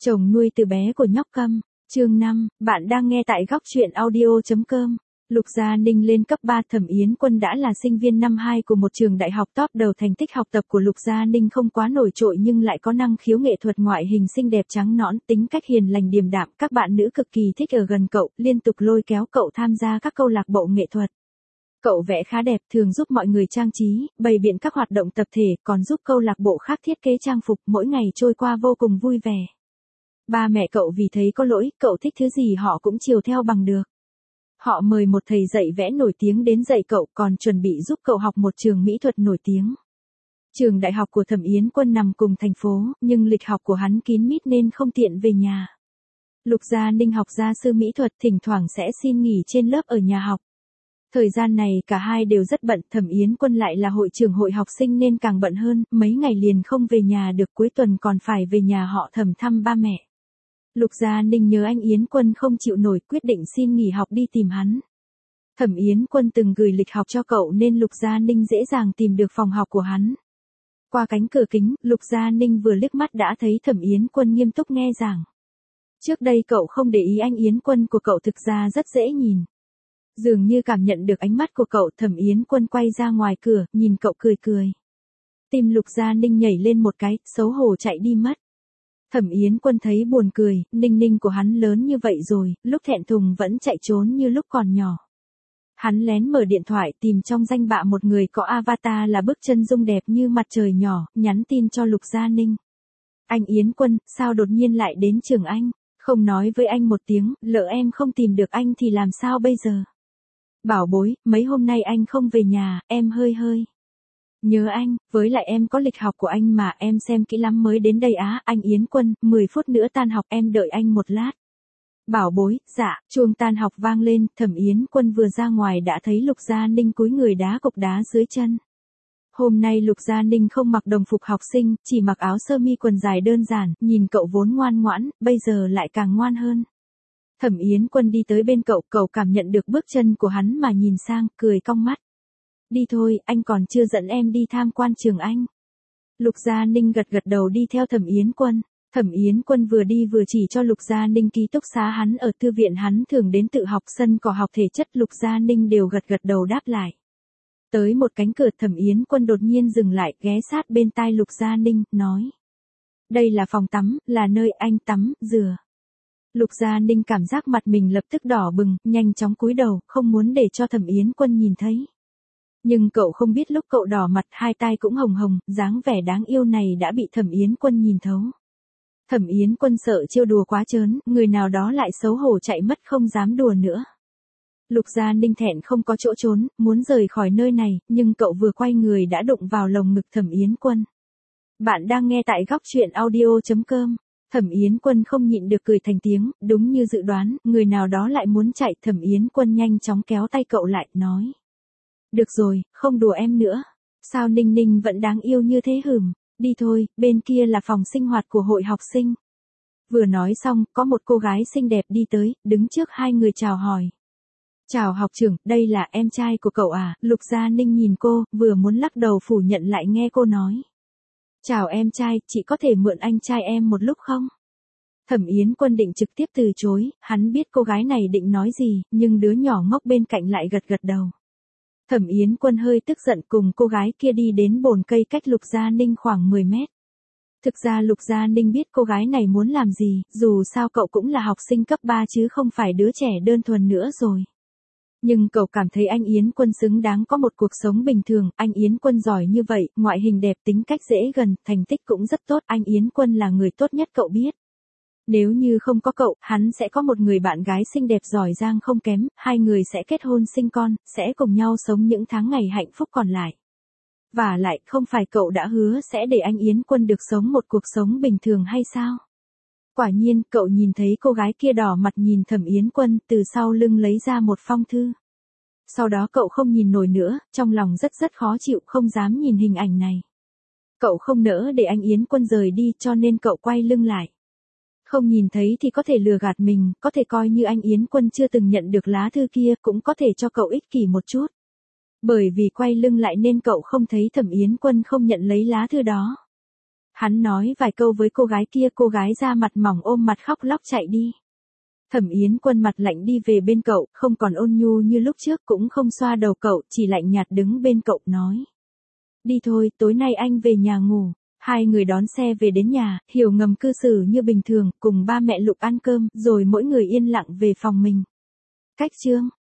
Chồng nuôi từ bé của nhóc Câm, chương 5, bạn đang nghe tại góc truyện audio.com. Lục Gia Ninh lên cấp 3, Thẩm Yến Quân đã là sinh viên năm 2 của một trường đại học top đầu. Thành tích học tập của Lục Gia Ninh không quá nổi trội nhưng lại có năng khiếu nghệ thuật, ngoại hình xinh đẹp trắng nõn, tính cách hiền lành điềm đạm, các bạn nữ cực kỳ thích ở gần cậu, liên tục lôi kéo cậu tham gia các câu lạc bộ nghệ thuật. Cậu vẽ khá đẹp, thường giúp mọi người trang trí, bày biện các hoạt động tập thể, còn giúp câu lạc bộ khác thiết kế trang phục, mỗi ngày trôi qua vô cùng vui vẻ. Ba mẹ cậu vì thấy có lỗi, cậu thích thứ gì họ cũng chiều theo bằng được. Họ mời một thầy dạy vẽ nổi tiếng đến dạy cậu, còn chuẩn bị giúp cậu học một trường mỹ thuật nổi tiếng. Trường đại học của Thẩm Yến Quân nằm cùng thành phố, nhưng lịch học của hắn kín mít nên không tiện về nhà. Lục Gia Ninh học gia sư mỹ thuật, thỉnh thoảng sẽ xin nghỉ trên lớp ở nhà học. Thời gian này cả hai đều rất bận, Thẩm Yến Quân lại là hội trưởng hội học sinh nên càng bận hơn, mấy ngày liền không về nhà được, cuối tuần còn phải về nhà họ Thẩm thăm ba mẹ. Lục Gia Ninh nhớ anh Yến Quân không chịu nổi, quyết định xin nghỉ học đi tìm hắn. Thẩm Yến Quân từng gửi lịch học cho cậu nên Lục Gia Ninh dễ dàng tìm được phòng học của hắn. Qua cánh cửa kính, Lục Gia Ninh vừa liếc mắt đã thấy Thẩm Yến Quân nghiêm túc nghe giảng. Trước đây cậu không để ý anh Yến Quân của cậu thực ra rất dễ nhìn. Dường như cảm nhận được ánh mắt của cậu, Thẩm Yến Quân quay ra ngoài cửa, nhìn cậu cười cười. Tim Lục Gia Ninh nhảy lên một cái, xấu hổ chạy đi mất. Thẩm Yến Quân thấy buồn cười, Ninh Ninh của hắn lớn như vậy rồi, lúc thẹn thùng vẫn chạy trốn như lúc còn nhỏ. Hắn lén mở điện thoại tìm trong danh bạ một người có avatar là bức chân dung đẹp như mặt trời nhỏ, nhắn tin cho Lục Gia Ninh. Anh Yến Quân, sao đột nhiên lại đến trường anh? Không nói với anh một tiếng, lỡ em không tìm được anh thì làm sao bây giờ? Bảo bối, mấy hôm nay anh không về nhà, em hơi nhớ anh, với lại em có lịch học của anh mà, em xem kỹ lắm mới đến đây á. Anh Yến Quân, 10 phút nữa tan học, em đợi anh một lát. Bảo bối, dạ. Chuông tan học vang lên, Thẩm Yến Quân vừa ra ngoài đã thấy Lục Gia Ninh cúi người đá cục đá dưới chân. Hôm nay Lục Gia Ninh không mặc đồng phục học sinh, chỉ mặc áo sơ mi quần dài đơn giản, nhìn cậu vốn ngoan ngoãn, bây giờ lại càng ngoan hơn. Thẩm Yến Quân đi tới bên cậu, cậu cảm nhận được bước chân của hắn mà nhìn sang, cười cong mắt. Đi thôi, anh còn chưa dẫn em đi tham quan trường anh. Lục Gia Ninh gật đầu đi theo Thẩm Yến Quân. Thẩm Yến Quân vừa đi vừa chỉ cho Lục Gia Ninh ký túc xá hắn ở thư viện hắn thường đến tự học, sân cỏ học thể chất, Lục Gia Ninh đều gật đầu đáp lại. Tới một cánh cửa, Thẩm Yến Quân đột nhiên dừng lại, ghé sát bên tai Lục Gia Ninh, nói. Đây là phòng tắm, là nơi anh tắm, rửa. Lục Gia Ninh cảm giác mặt mình lập tức đỏ bừng, nhanh chóng cúi đầu, không muốn để cho Thẩm Yến Quân nhìn thấy. Nhưng cậu không biết lúc cậu đỏ mặt, hai tai cũng hồng hồng, dáng vẻ đáng yêu này đã bị Thẩm Yến Quân nhìn thấu. Thẩm Yến Quân sợ trêu đùa quá trớn, người nào đó lại xấu hổ chạy mất không dám đùa nữa. Lục Gia Ninh thẹn không có chỗ trốn, muốn rời khỏi nơi này, nhưng cậu vừa quay người đã đụng vào lồng ngực Thẩm Yến Quân. Bạn đang nghe tại góc truyện audio.com. Thẩm Yến Quân không nhịn được cười thành tiếng, đúng như dự đoán, người nào đó lại muốn chạy. Thẩm Yến Quân nhanh chóng kéo tay cậu lại, nói. Được rồi, không đùa em nữa. Sao Ninh Ninh vẫn đáng yêu như thế hửm, đi thôi, bên kia là phòng sinh hoạt của hội học sinh. Vừa nói xong, có một cô gái xinh đẹp đi tới, đứng trước hai người chào hỏi. Chào học trưởng, đây là em trai của cậu à? Lục Gia Ninh nhìn cô, vừa muốn lắc đầu phủ nhận lại nghe cô nói. Chào em trai, chị có thể mượn anh trai em một lúc không? Thẩm Yến Quân định trực tiếp từ chối, hắn biết cô gái này định nói gì, nhưng đứa nhỏ ngốc bên cạnh lại gật đầu. Thẩm Yến Quân hơi tức giận cùng cô gái kia đi đến bồn cây cách Lục Gia Ninh khoảng 10 mét. Thực ra Lục Gia Ninh biết cô gái này muốn làm gì, dù sao cậu cũng là học sinh cấp 3 chứ không phải đứa trẻ đơn thuần nữa rồi. Nhưng cậu cảm thấy anh Yến Quân xứng đáng có một cuộc sống bình thường, anh Yến Quân giỏi như vậy, ngoại hình đẹp, tính cách dễ gần, thành tích cũng rất tốt, anh Yến Quân là người tốt nhất cậu biết. Nếu như không có cậu, hắn sẽ có một người bạn gái xinh đẹp giỏi giang không kém, hai người sẽ kết hôn sinh con, sẽ cùng nhau sống những tháng ngày hạnh phúc còn lại. Và lại, không phải cậu đã hứa sẽ để anh Yến Quân được sống một cuộc sống bình thường hay sao? Quả nhiên, cậu nhìn thấy cô gái kia đỏ mặt nhìn Thẩm Yến Quân, từ sau lưng lấy ra một phong thư. Sau đó cậu không nhìn nổi nữa, trong lòng rất khó chịu, không dám nhìn hình ảnh này. Cậu không nỡ để anh Yến Quân rời đi cho nên cậu quay lưng lại. Không nhìn thấy thì có thể lừa gạt mình, có thể coi như anh Yến Quân chưa từng nhận được lá thư kia, cũng có thể cho cậu ích kỷ một chút. Bởi vì quay lưng lại nên cậu không thấy Thẩm Yến Quân không nhận lấy lá thư đó. Hắn nói vài câu với cô gái kia, cô gái da mặt mỏng ôm mặt khóc lóc chạy đi. Thẩm Yến Quân mặt lạnh đi về bên cậu, không còn ôn nhu như lúc trước, cũng không xoa đầu cậu, chỉ lạnh nhạt đứng bên cậu nói. Đi thôi, tối nay anh về nhà ngủ. Hai người đón xe về đến nhà, Hiểu ngầm cư xử như bình thường, cùng ba mẹ Lục ăn cơm, rồi mỗi người yên lặng về phòng mình. Cách chương